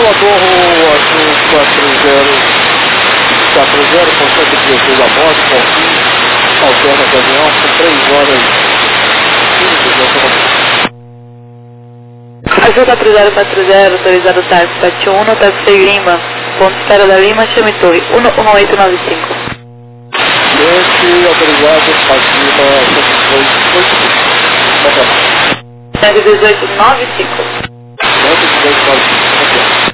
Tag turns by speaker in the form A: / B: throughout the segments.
A: Torro Azul 40, com 116 a moto, com alterna de avião, com 3 horas e 15 de autonomia.
B: Azul 4040, autorizado táxi 71, táxi Lima, ponto espera da Lima, chame torre 11895.
A: Cliente autorizado, Fatima
B: 11895.
A: 11895.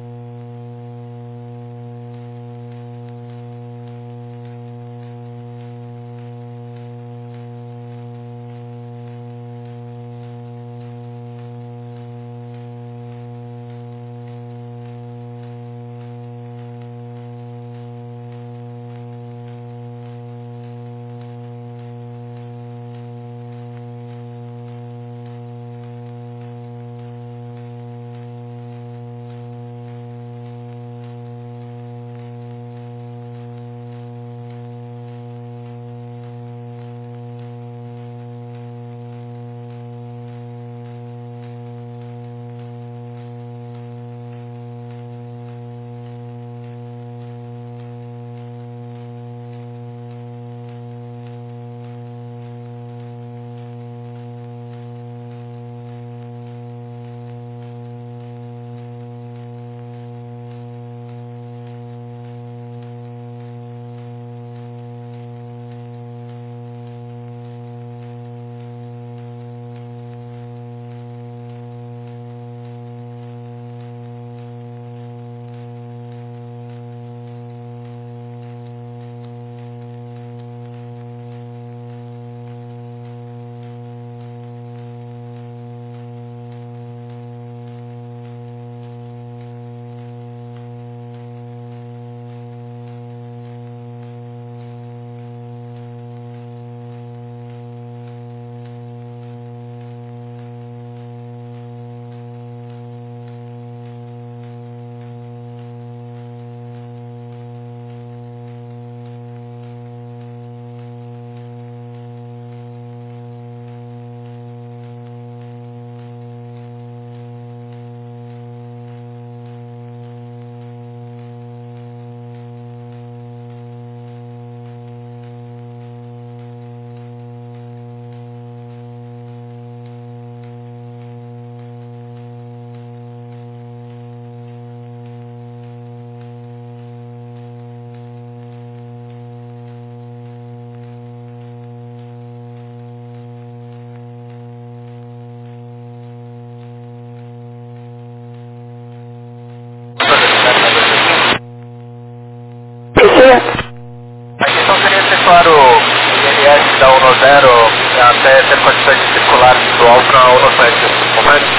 C: A questão seria efetuar o ILS da 10 até ter condições de circular do alto na 17, correto?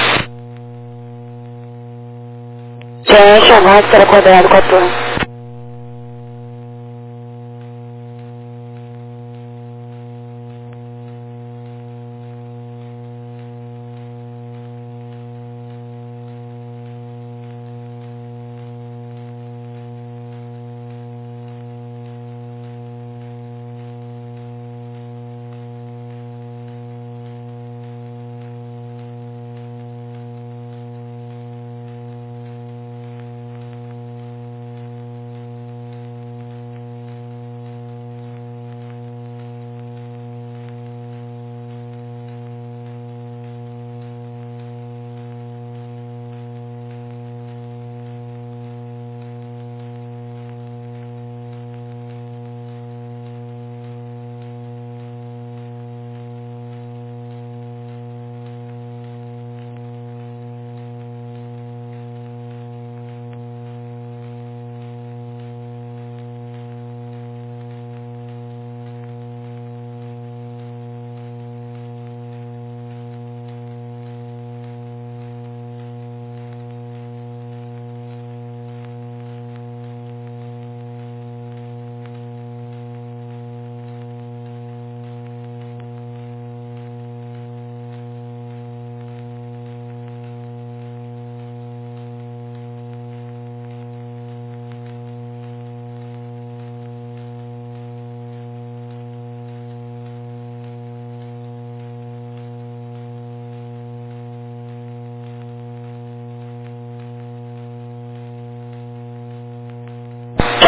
B: Já é chamado para quadrado 14.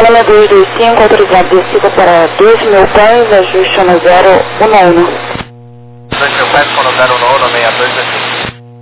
B: China 225, autorizado descida para 2.000 pés, ajuste no 011.
C: 2.000 pés com 011, 6225.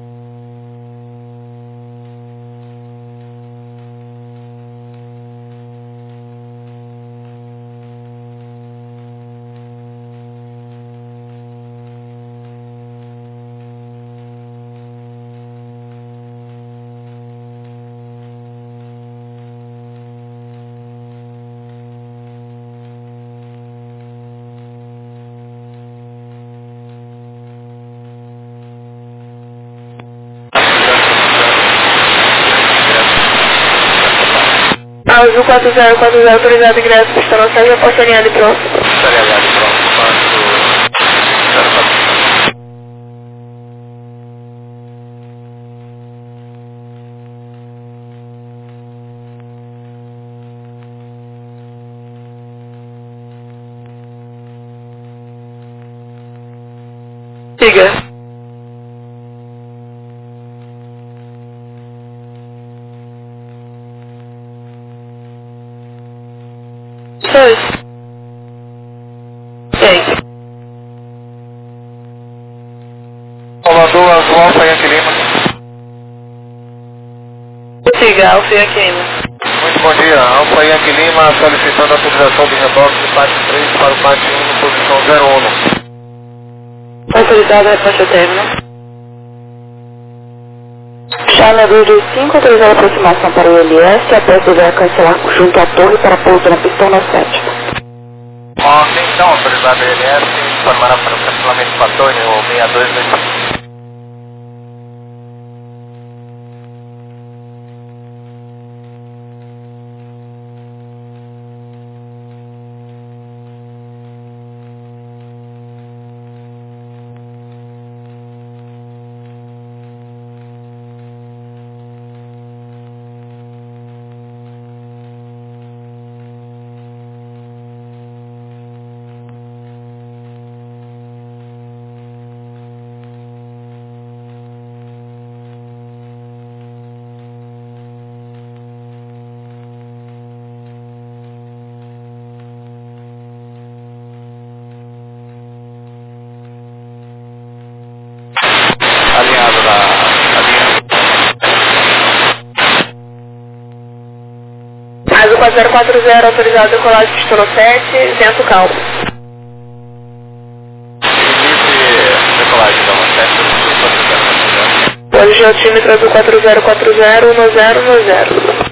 B: Azul 4040, autorizado ingresso, pista na sede, posto alinhado e pronto.
C: Estaria alinhado e pronto.
B: Siga. Pois. Sim.
C: Salvador, Azul, Alfa Yankee Lima.
B: Siga, Alfa Yankee Lima.
C: Muito bom dia, Alfa Yankee Lima solicitando a autorização de reboque do parte 3 para o parte 1 na posição 01.
B: Autorizado, resposta ao término. China 225, autorizada a aproximação para o ILS, após deverá cancelar junto à torre para pouso na pista 17.
C: Ok, então, autorizado a ILS, informará para o cancelamento para a torre, o 6225. Alinhado na linha.
B: Azul 4040, autorizado a decolar de pista 7, vento calmo.
C: Limite decolagem da 17.
B: Hoje altímetro Azul 4040, 1010.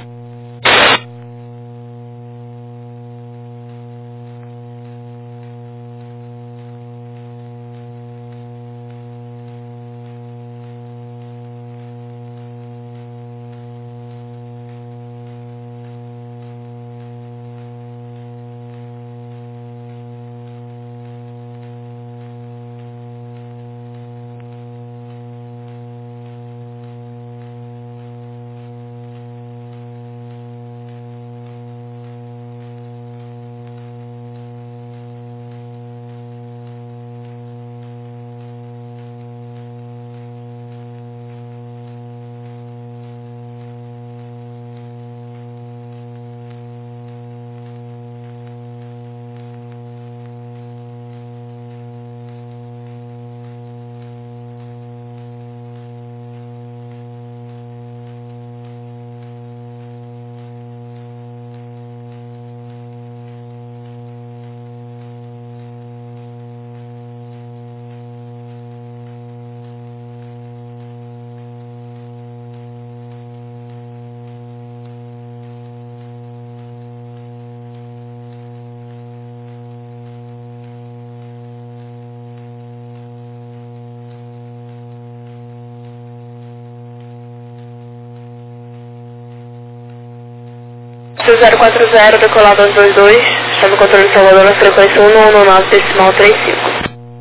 B: Sul 040, decolado 222, está no controle de Salvador na frequência 119.35.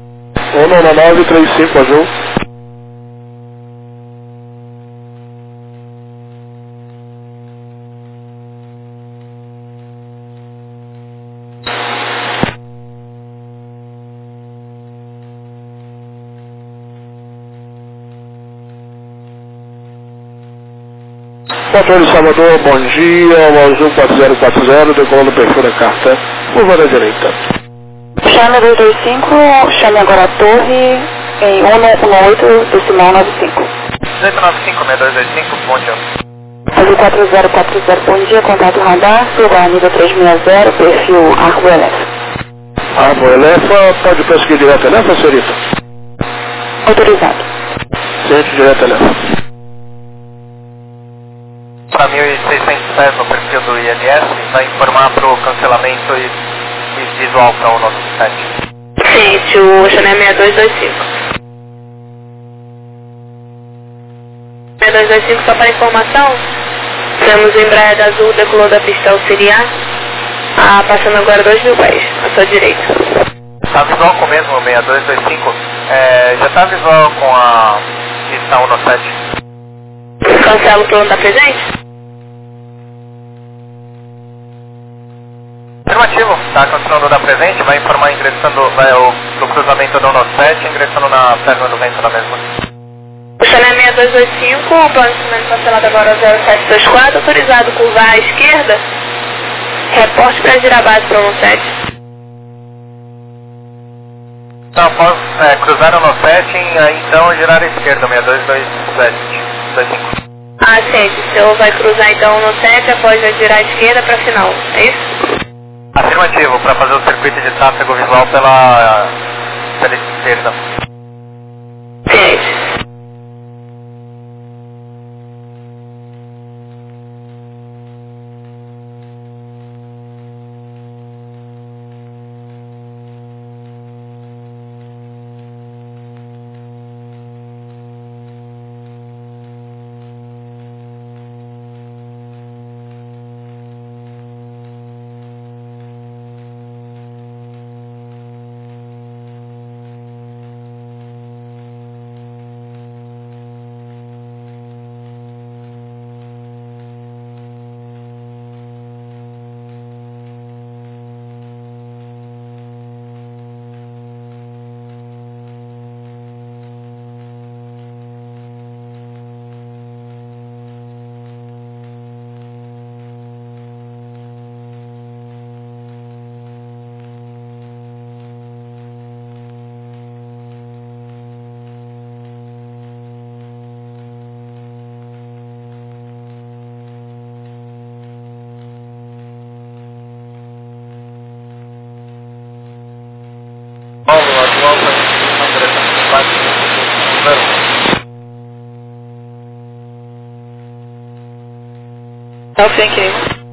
A: 11935, Azul. Controle Salvador, bom dia, o Azul 4040, decolando o perfil da carta, curva da direita.
B: Chame 225, chame agora a torre em 118, decimal 95.
C: 1895, 6225, bom dia.
B: Azul 4040, bom dia, contato radar, lugar nível 360, perfil Arco Elefa.
A: Arco Elefa, pode prosseguir direto a Elefa, senhorita?
B: Autorizado.
A: Ciente direto a Elefa.
C: Para 1.600 pés no perfil do ILS, vai informar para o cancelamento e visual para o nosso site.
B: Ciente, o Chanel 6225. 6225, só para informação, temos o Embraer Azul, decolou da pista auxiliar, passando agora 2.000 pés, à sua direita.
C: Está visual com o mesmo 6225? Já está visual com a pista 197?
B: Cancela o plano da presente?
C: Afirmativo, está cancelando da presente, vai informar ingressando no cruzamento da 197, ingressando na perna do vento da mesma.
B: O Chanel 6225, o plano de instrumento cancelado agora 0724, autorizado curvar à esquerda, reporte para girar a base para o 17.
C: Então, após cruzar o 97, então girar à esquerda, 6225.
B: Ciente, o senhor vai cruzar então no 7 após girar à esquerda para final, é isso?
C: Afirmativo, para fazer o circuito de tráfego visual pela esquerda.
B: Ciente. Thank you.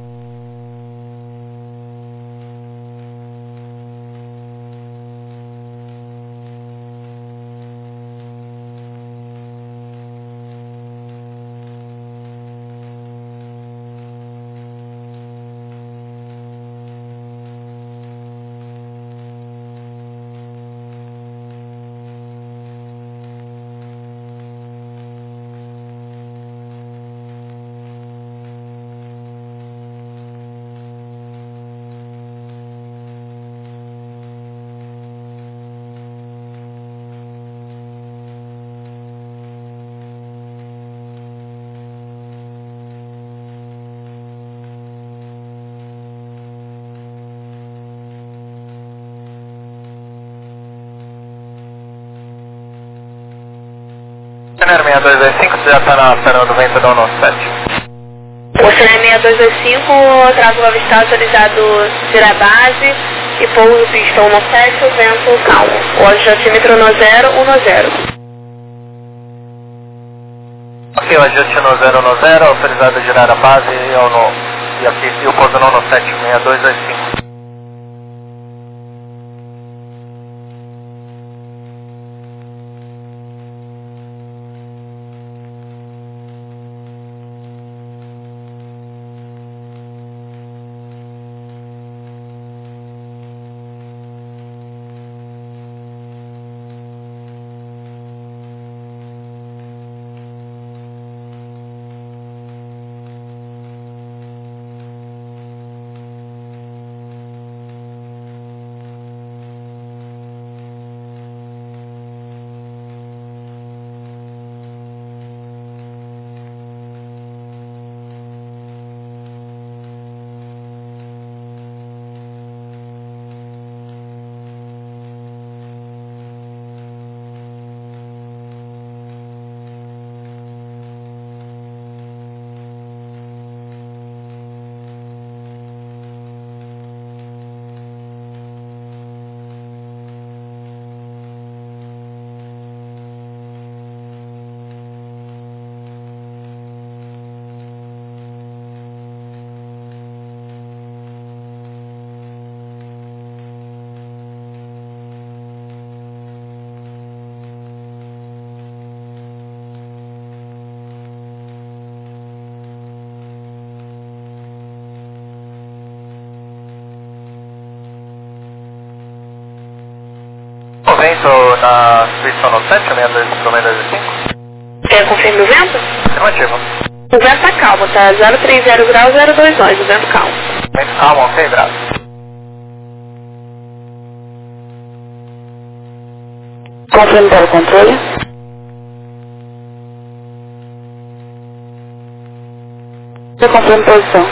C: Cenário 6225, você já está na perna do vento da 197.
B: O Chanel 6225, tráfego avistado autorizado girar base e pouso pista 197, o vento calmo. O adjustímetro 1010.
C: Ok, o ajuste no 010, autorizado a girar a base e o pouso no 197, 6225. na Suíça no 7, 6225.
B: Quer confirmar o vento?
C: Afirmativo.
B: O vento tá calmo, tá 030 graus, 02 nós, o vento calmo.
C: Vento calmo, ok, graças.
B: Confirme para o controle. Eu confirmo posição.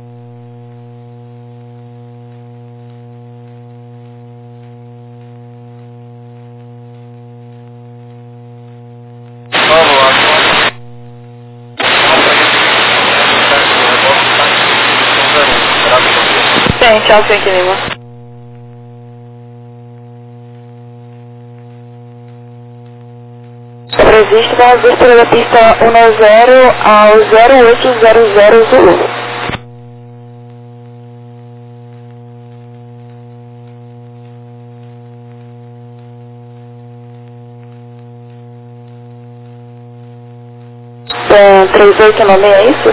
C: Novo, agora.
B: Tem, tchau, Frank Lima. Previsto para as duas da pista 10 ao 0800 Zulu. É, 3896, é isso?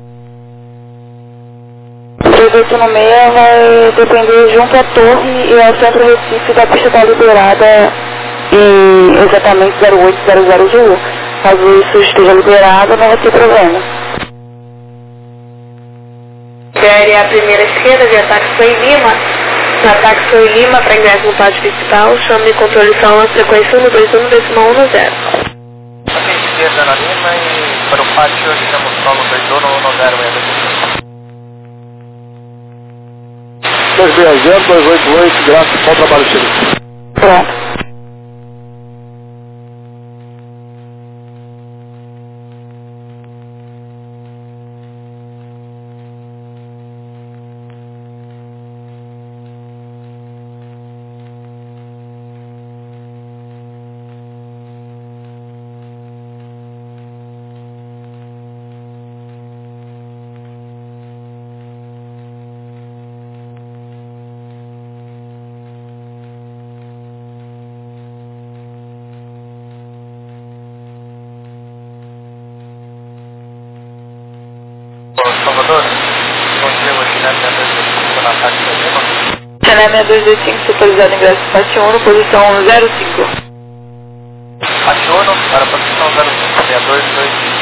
B: 3896 vai depender junto à torre e ao centro Recife da pista está liberada em exatamente 0800 Zulu. Caso isso esteja liberado, não vai ter problema. Série a primeira esquerda de ataque foi em Lima. No ataque foi em Lima para ingresso no pátio principal, chame de controle só na frequência 121,10.
C: Esquerda na Lima e para o pátio chamo solo 2110.
A: 260, 288, graças, bom trabalho, Chile.
B: Pronto.
C: Salvador, bom dia, hoje na minha 225 na ataque da Lima.
B: Chané 6225, supervisado ingresso pátio 1, posição 05.
C: Pátio 1, para a posição 05, 6225.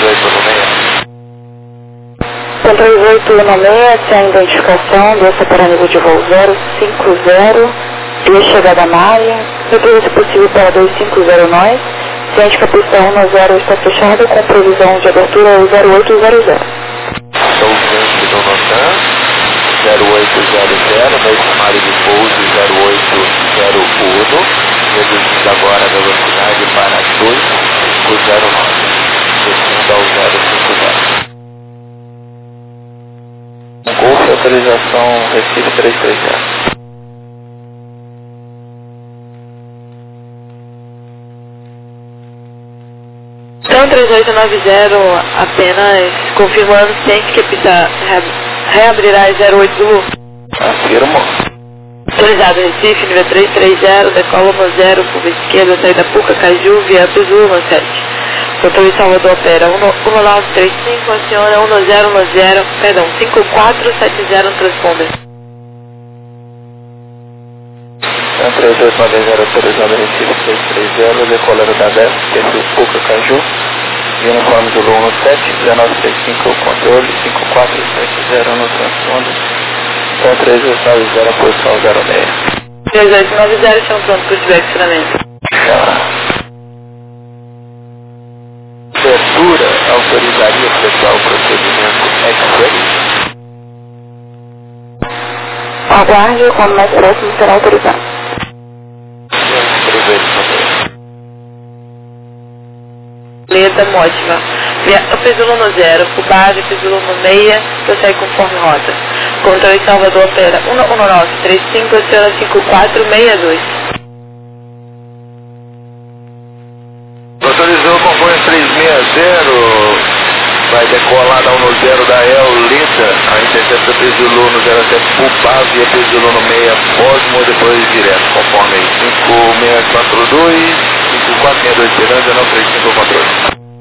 C: 138 no 6.
B: 138 no 6, sem identificação, desça para nível de voo 050, via chegada margem, retorno se possível para 250 nós, ciente que a pista 10 está fechada com previsão de abertura 0800.
A: Sou ciente do Notan, 0800, meio sumário de pouso 0801, reduzindo agora a velocidade para 2509, descendo ao 050. Golf autorização Recife 330.
B: Então 3890 apenas confirmando ciente que a pista reabrirá 08 Zulu.
A: Afirmo.
B: Autorizado Recife, nível 330, decola no 0, curva esquerda, saída Puca, Caju, via Azul, no 7. Controle Salvador opera 1935, aciona 1010, perdão, 5470 no transponder.
A: 13890 autorizado Recife 330, decolando da 10, perfil Puca, Caju, uniforme Zulu 17, 1935 controle, 5470 no transponder, 13890 posição 06.
B: 3890 estão prontos para o direcionamento.
A: Abertura autorizaria efetuar o procedimento X-Ray?
B: Aguarde, quando mais próximo será autorizado. Leda Mótiva. Pesulo no 0, Cubase, Pesulo no 6, prossegue conforme rota. Controle Salvador opera 11935, aciona 5462.
C: Autorizou o comboio 360, vai decolar na 10 da El Lita, a intercepta Pesulo no 07 Cubase e a Pesulo no 6 Osmo, depois direto, conforme aí. 5642, 5462 esperança, não 35 controle.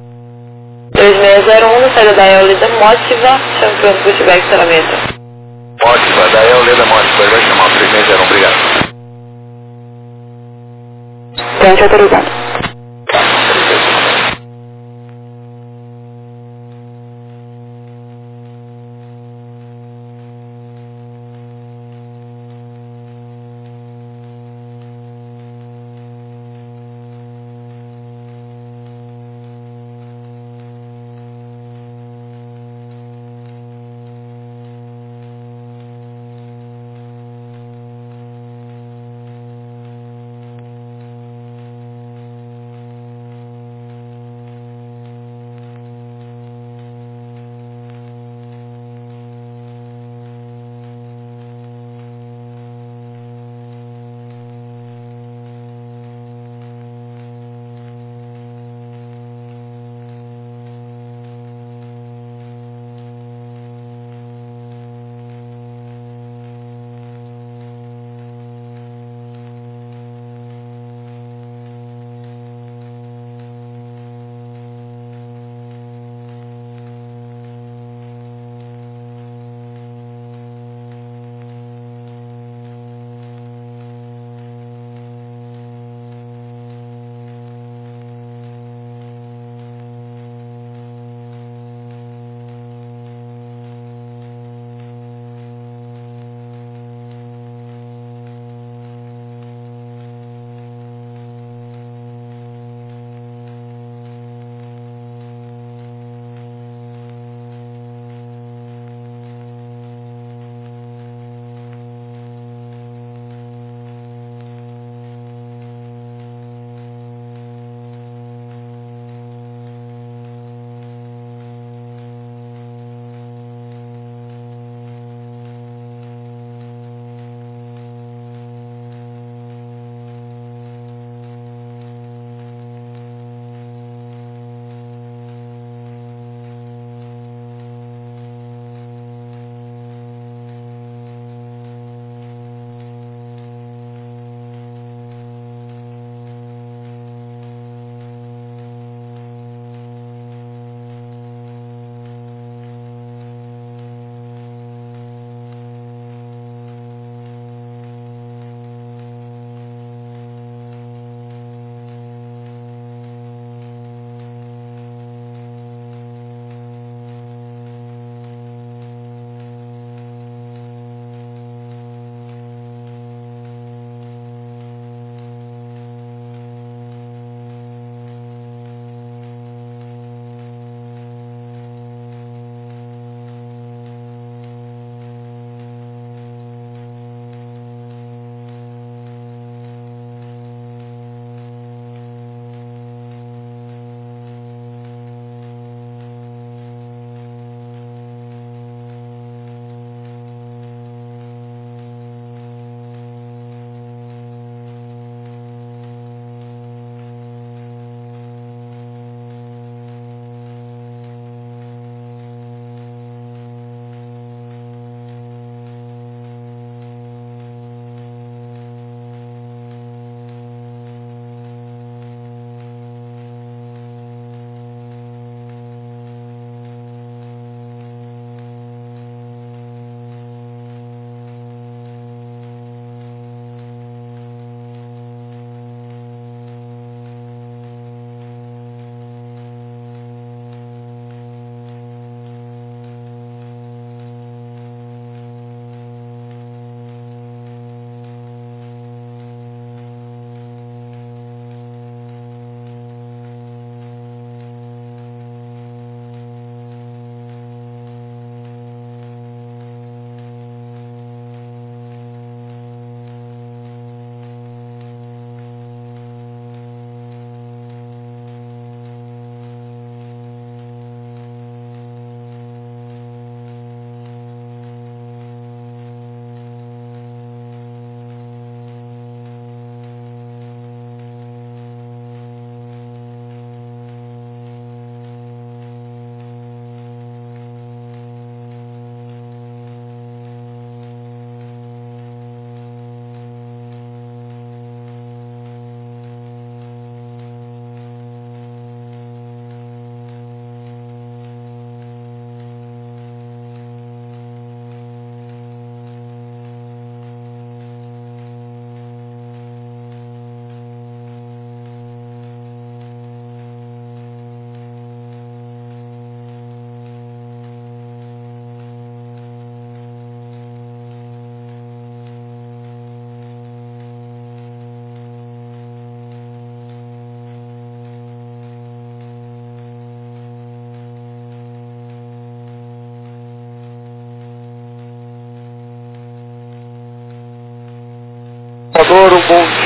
B: 3601, saída da Eolida Mótiva, chama pronto para o direcionamento.
C: Mótiva, da El Lida Mótiva, ele vai chamar o 3601, obrigado.
B: Tente autorizado.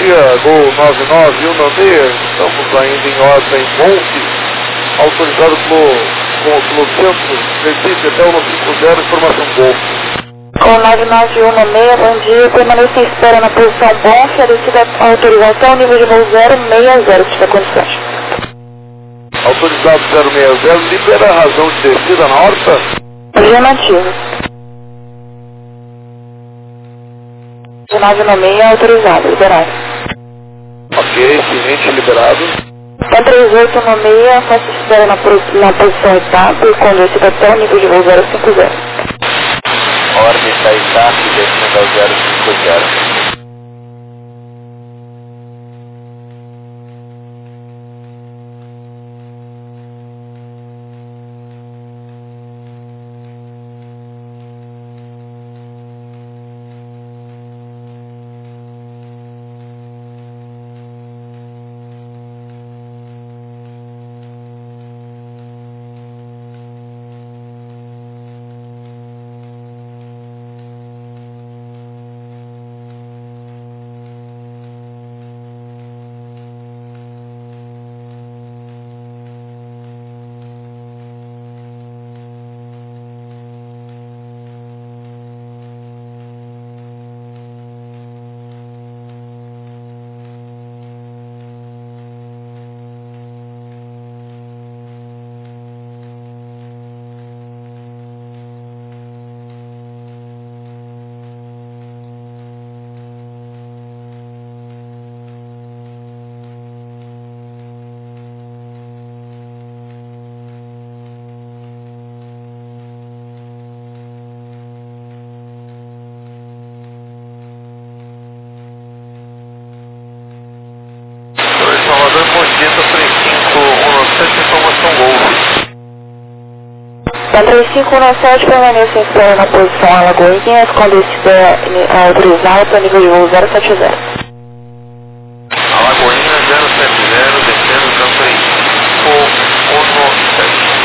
C: dia, Gol 9916, estamos ainda em ordem Monte, autorizado pelo centro, Recife até o 50, informação Gol.
B: Com 991 no meio, bom dia, permaneça em espera na posição BONF, a descida autorização, nível de voo 060, se tiver condições.
C: Autorizado 060, libera a razão de descida na horta?
B: Afirmativo. De 9 no meio, autorizado, liberado.
C: Ok, seguinte, liberado.
B: Tá 38 no meio, faça espera na posição etapa, com descida até o nível de voo 050.
A: Órbita etapa descendo ao 050.
B: Da 3517, permaneça em espera na posição Alagoinhas, com descida autorizada para nível de voo 070.
C: Alagoinhas 070, descendo da 3517.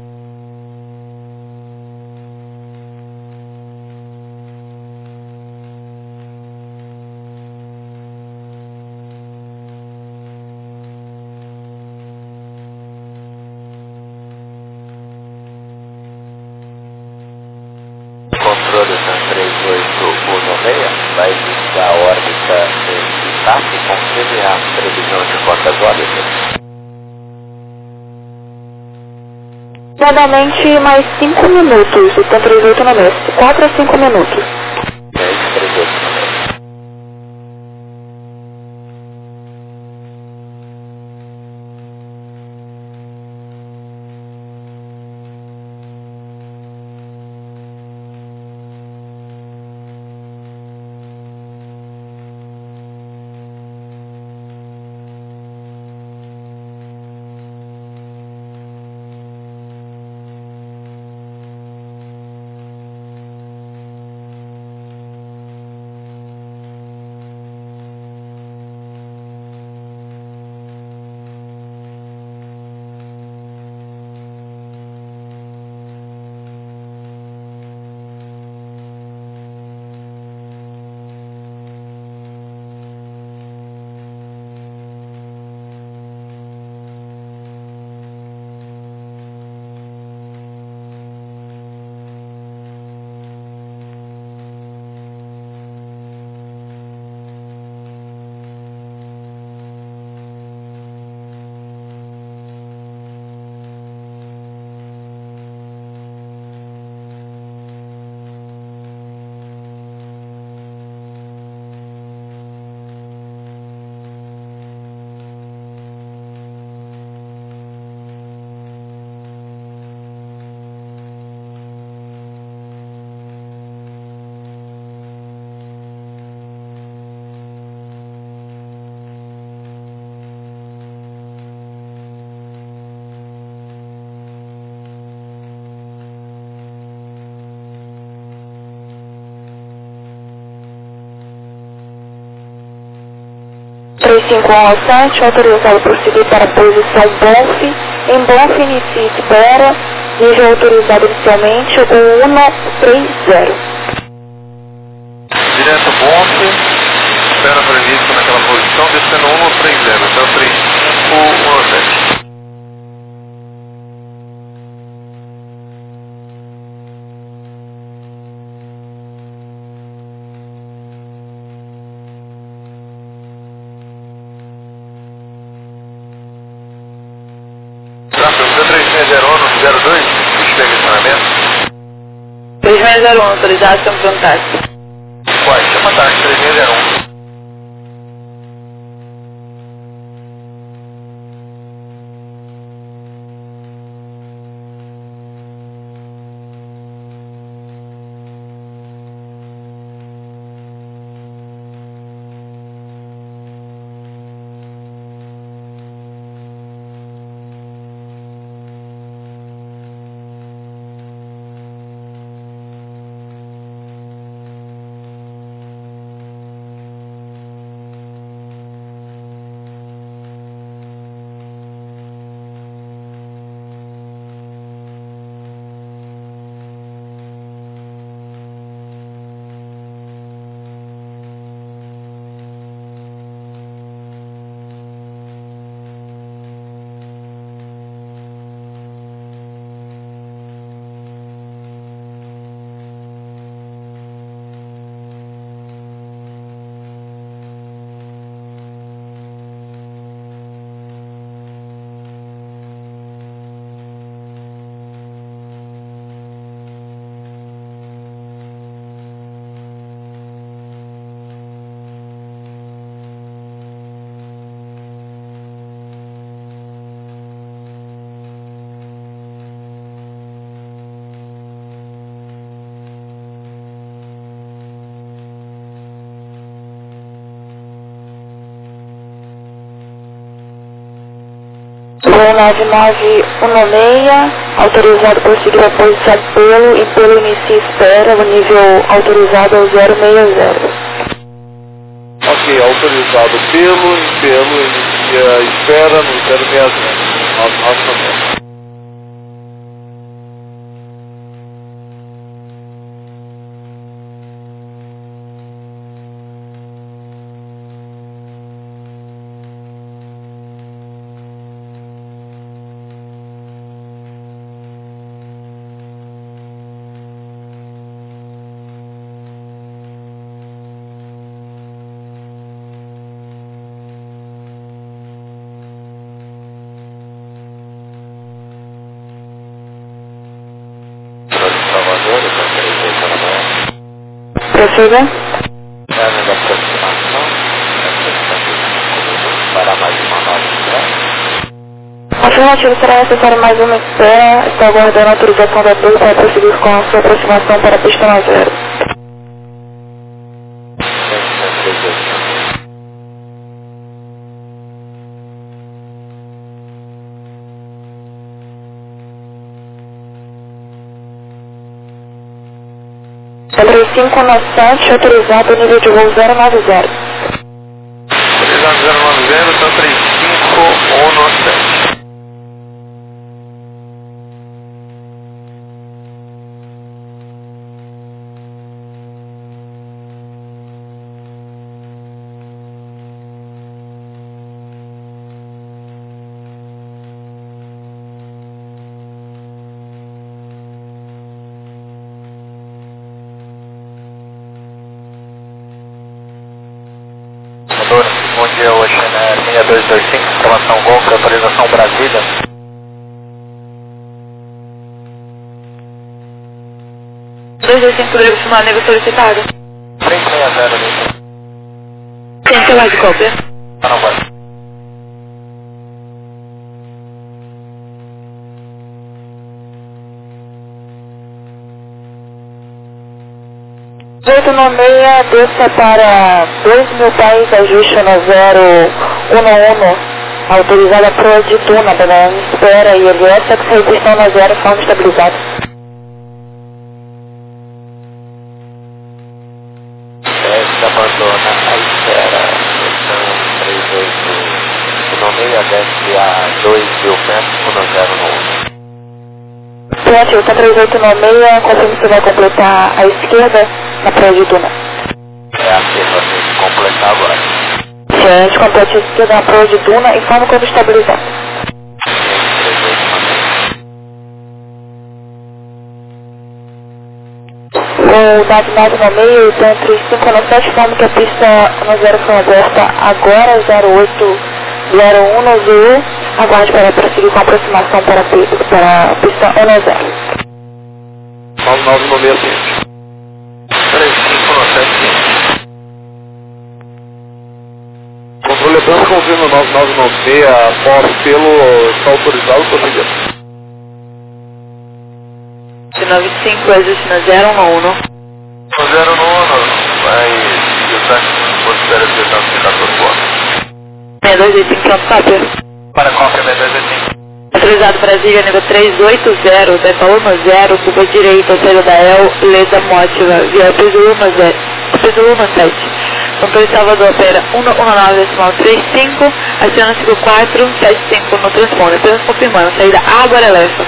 A: Controle da 38116 vai iniciar a órbita de TAP, confirme a previsão de quantas órbitas?
B: Aproximadamente mais 5 minutos, o 38 no mês, 4 a 5 minutos.
A: 38 no mês.
B: Autorizado por seguir para a posição BONF. Em BONF, inicie espera. Nível autorizado inicialmente, o 130.
C: Direto BONF, espera previsto naquela posição. estão descendo 130, então 3517. Tráfego 3601, 02, chega de estacionamento.
B: 3601, autorizado, estamos pronto táxi.
C: Uai, chama táxi 3601.
B: Voo 9916, autorizado por seguir a posição pelo e pelo inicio espera, o nível autorizado é o 060.
C: Ok, autorizado pelo inicia espera no 060. Nossa meta.
B: Prossiga.
C: Término da aproximação, para mais uma nova espera.
B: Afirmativo, será necessário mais uma espera. Está aguardando a autorização da torre para prosseguir com a sua aproximação para a pista 90. Sobre 5 no 7, autorizado nível de voo 090.
C: Autorizado 090, então 35197. Bom dia, Oceana 6225, informação Golca, autorização Brasília.
B: Poderia confirmar a nível solicitado?
C: 360 ali.
B: Tem celular de cópia?
C: Não vai.
B: Jeito no meia, desça para 2.000 pés, ajuste no 011, autorizada para de Tuna, banana espera e LS, restrição no 0, forma estabilizada.
C: Esta abandona a espera, então 38, no meia desce a 2.000 metros, no 011.
B: Pronto, está 3896, confirme se vai completar a esquerda na praia de Tuna.
C: É a que você completar agora.
B: Gente, complete esquerda na prova de duna, informa quando estabilizado. O dado 9 no meio, então 3597, informa que a pista 10 foi aberta agora, 0801 no ZU. Aguarde para prosseguir com a aproximação para a pista 10.
C: 99 no meio seguinte. 3597. Controle Abrams confirma 9996, após pelo está autorizado por seguir.
B: 95, ajuste na 0 no 1.
C: No 0 no 1, vai estar considera que está ficando por fora.
B: 6285, pronto, cópia.
C: Para cópia 6285.
B: Autorizado Brasília, nível 380, Depa 10, curva direita, saída da El, Leda Mótiva, via piso 17. Controle Salvador, opera 119,35, aciona 5475 no transponder. Apenas confirmando, saída agora Lefa.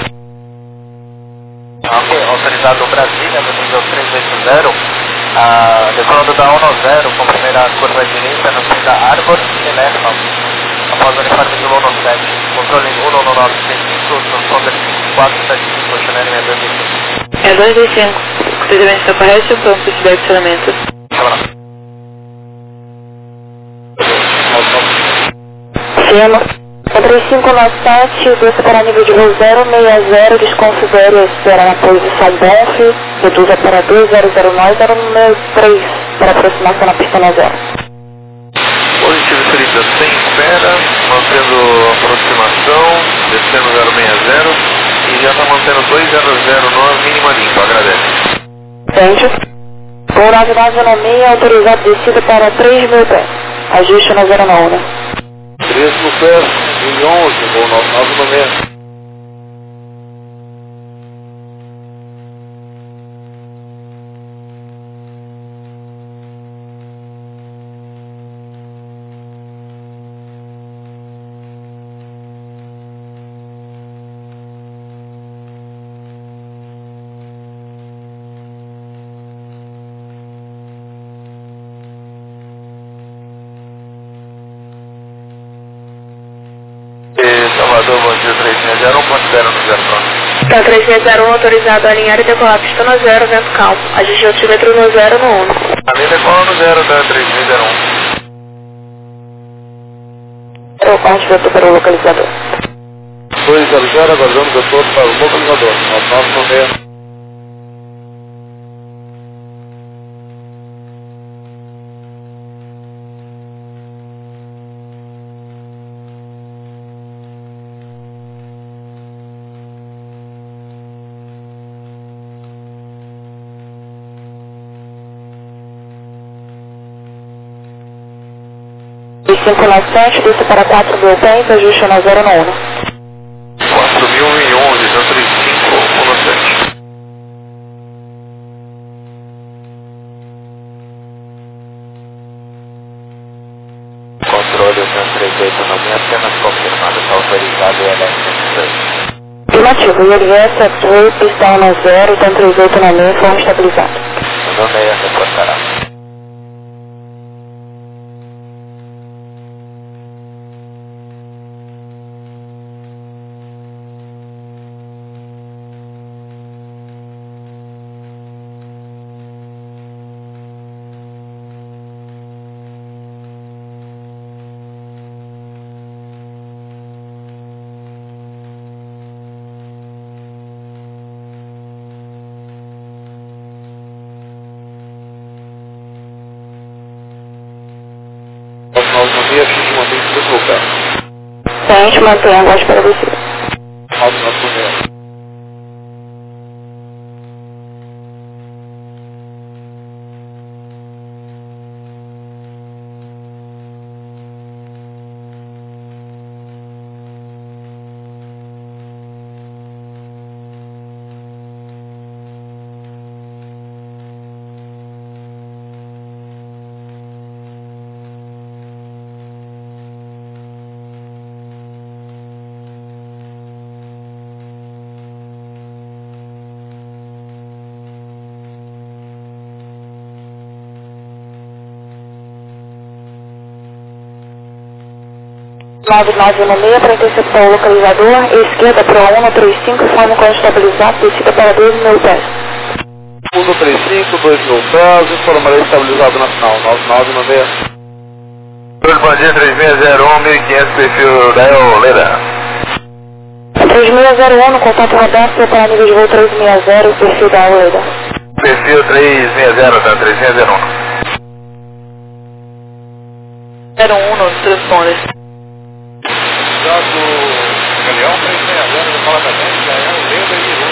C: Ok, autorizado Brasília, no nível 380, decolando da 10, com primeira curva direita, no fim da Árvore e Lefa. Após o uniforme de Luno 7, controle 11935, transponder 5475, Chanel 625.
B: É 225, o procedimento está correto, pronto para estiver acionamento. Firma. 3597, desça para nível de voo 060, desconsidere a espera na posição BONF, reduza para 2009, 063, para aproximação na pista 0.
C: Positivo 30, sem espera, mantendo a aproximação, descendo 060 e já está mantendo 200 na mínima limpa, agradece.
B: Entende? Voo 9996, autorizado descida para 3.000 pés. Ajuste na 09, né?
C: 3 no pé, 1011, voo 9996. Salvador, bom dia, 3601, considera no 0 pronto.
B: Tá, 3601, autorizado a alinhar e decolar pista no 0, vento calmo. Ajuste o altímetro no 0 no 1.
C: A minha decola no 0, tá, 3601.
B: Eu parte vento para o localizador.
C: 200, aguardamos a todos para o localizador, 9996.
B: E 597, desça para 4.000 pés, ajuste na 0 no 1.
C: 4011, 03517. Controle 138 não minha apenas confirmado, está autorizado e LS-106.
B: Afirmativo, ILS, X-Ray, pista 10, 138 na linha, forma estabilizado.
C: No meio reportará. Nós no meio, a gente mantém se deslocar.
B: Então, a gente mantém a voz para você.
C: Nós no meio.
B: 9916 para interceptar o localizador, esquerda para 135, forma com estabilizado, descida para 2.000 pés.
C: 135, 2.000 pés, informarei estabilizado nacional, 9916. Bom dia, 3601, 1500, perfil da Eolera.
B: 3601, no contato Roberto, para nível de voo 360, perfil da Eolera.
C: Perfil 360, tá, 3601.
B: 01, nos transponders.
C: Dado Galeão 360, eu falo também, já é o Leda e o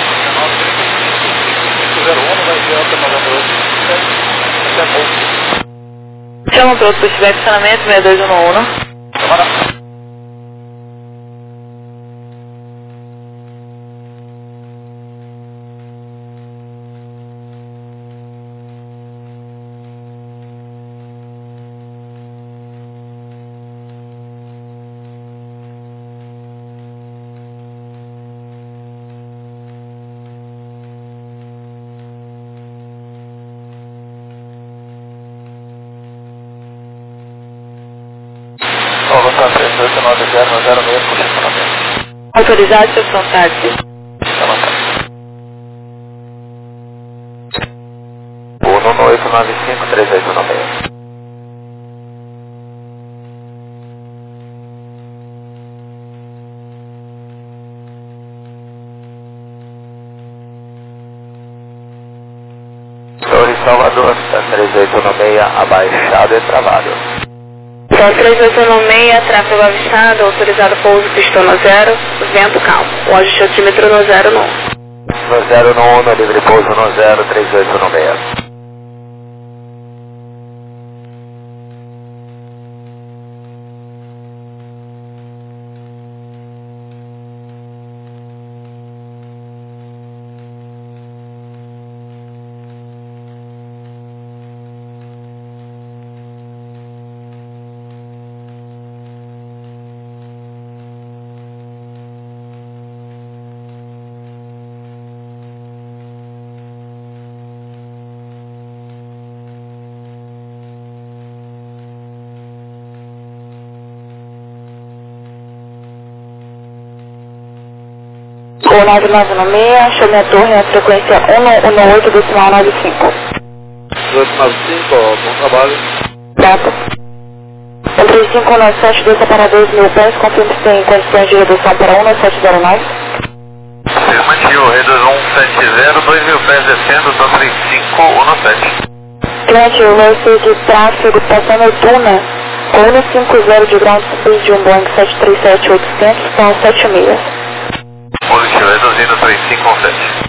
C: 501 vai ser alta 98, até pouco.
B: Chama para outro pushback, estacionamento 6211.
C: Tomara. Volta 3890 por estacionamento.
B: Autorizado seu contato.
C: O Nuno 895 3896. Torre Salvador, tá 3896, abaixado e travado.
B: Só 3896, tráfego avistado, autorizado pouso, pistona 0, vento calmo. O ajuste altímetro no 0 no 1.
C: No 0 no 1, no livre pouso no 0, 3896.
B: O 9996, chame a torre na frequência 118,95.
C: 295, bom trabalho.
B: Data. 13597, desça para 2.000 pés, confirme se tem condições de redução para 19709.
C: Afirmativo, redução 170, 2000 pés descendo, 23517.
B: Cliente, o lance de tráfego estação noturna, com 150 de ground speed de um Boeing 737-800, são 7 milhas.
C: Positivo, reduzindo 3517.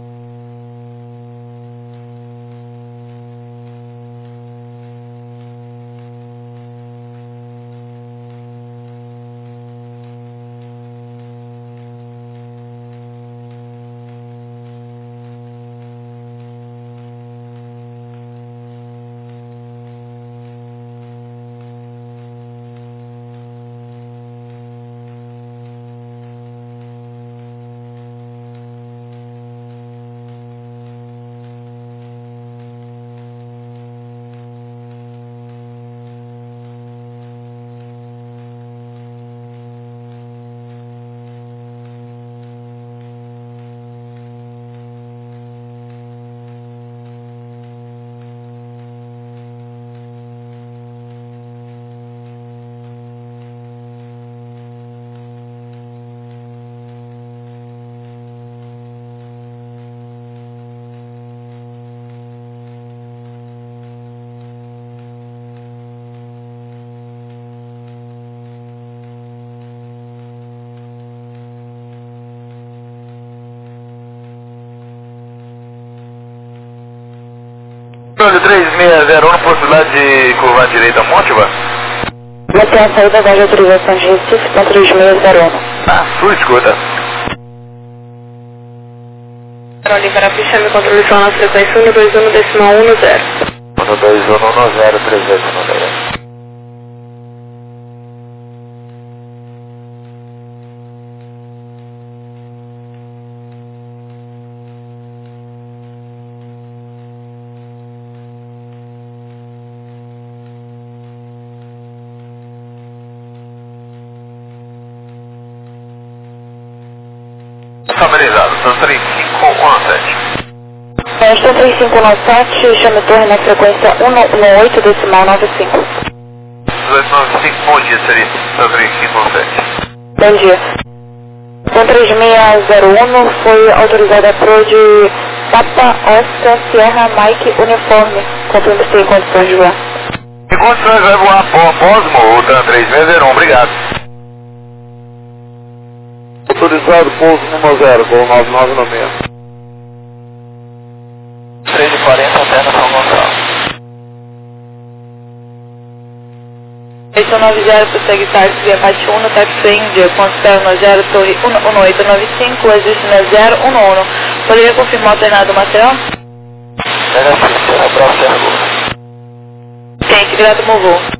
C: De 3601, possibilidade de curvar direita a Montiva?
B: Já tem a saída da autorização de Recife, então 3601.
C: Ah, sua escuta.
B: Oliveira Ficha, me controle só na frequência 121,10.
C: 12110, 3896. estabilizado, São 3517.
B: São 3517, chame torre na frequência 118 decimal 95.
C: 1895, bom dia, seria São 3517.
B: Bom dia. Com 3601 foi autorizada a PRO de Papa Oscar Sierra Mike Uniforme. Confirma se tem condições de voar.
C: Em condições vai voar Posmo, o TAN 3601, obrigado.
A: Autorizado, pouso número 0, voo 9996. 3h40, Terra São Gonçalo.
B: 890 prossegue táxi via parte 1, táxi Índia, com externo 0, torre 1895, existe na 011. Poderia confirmar o alternado Maceió?
A: Negativo, será para Serra.
B: Quente, grato, movou.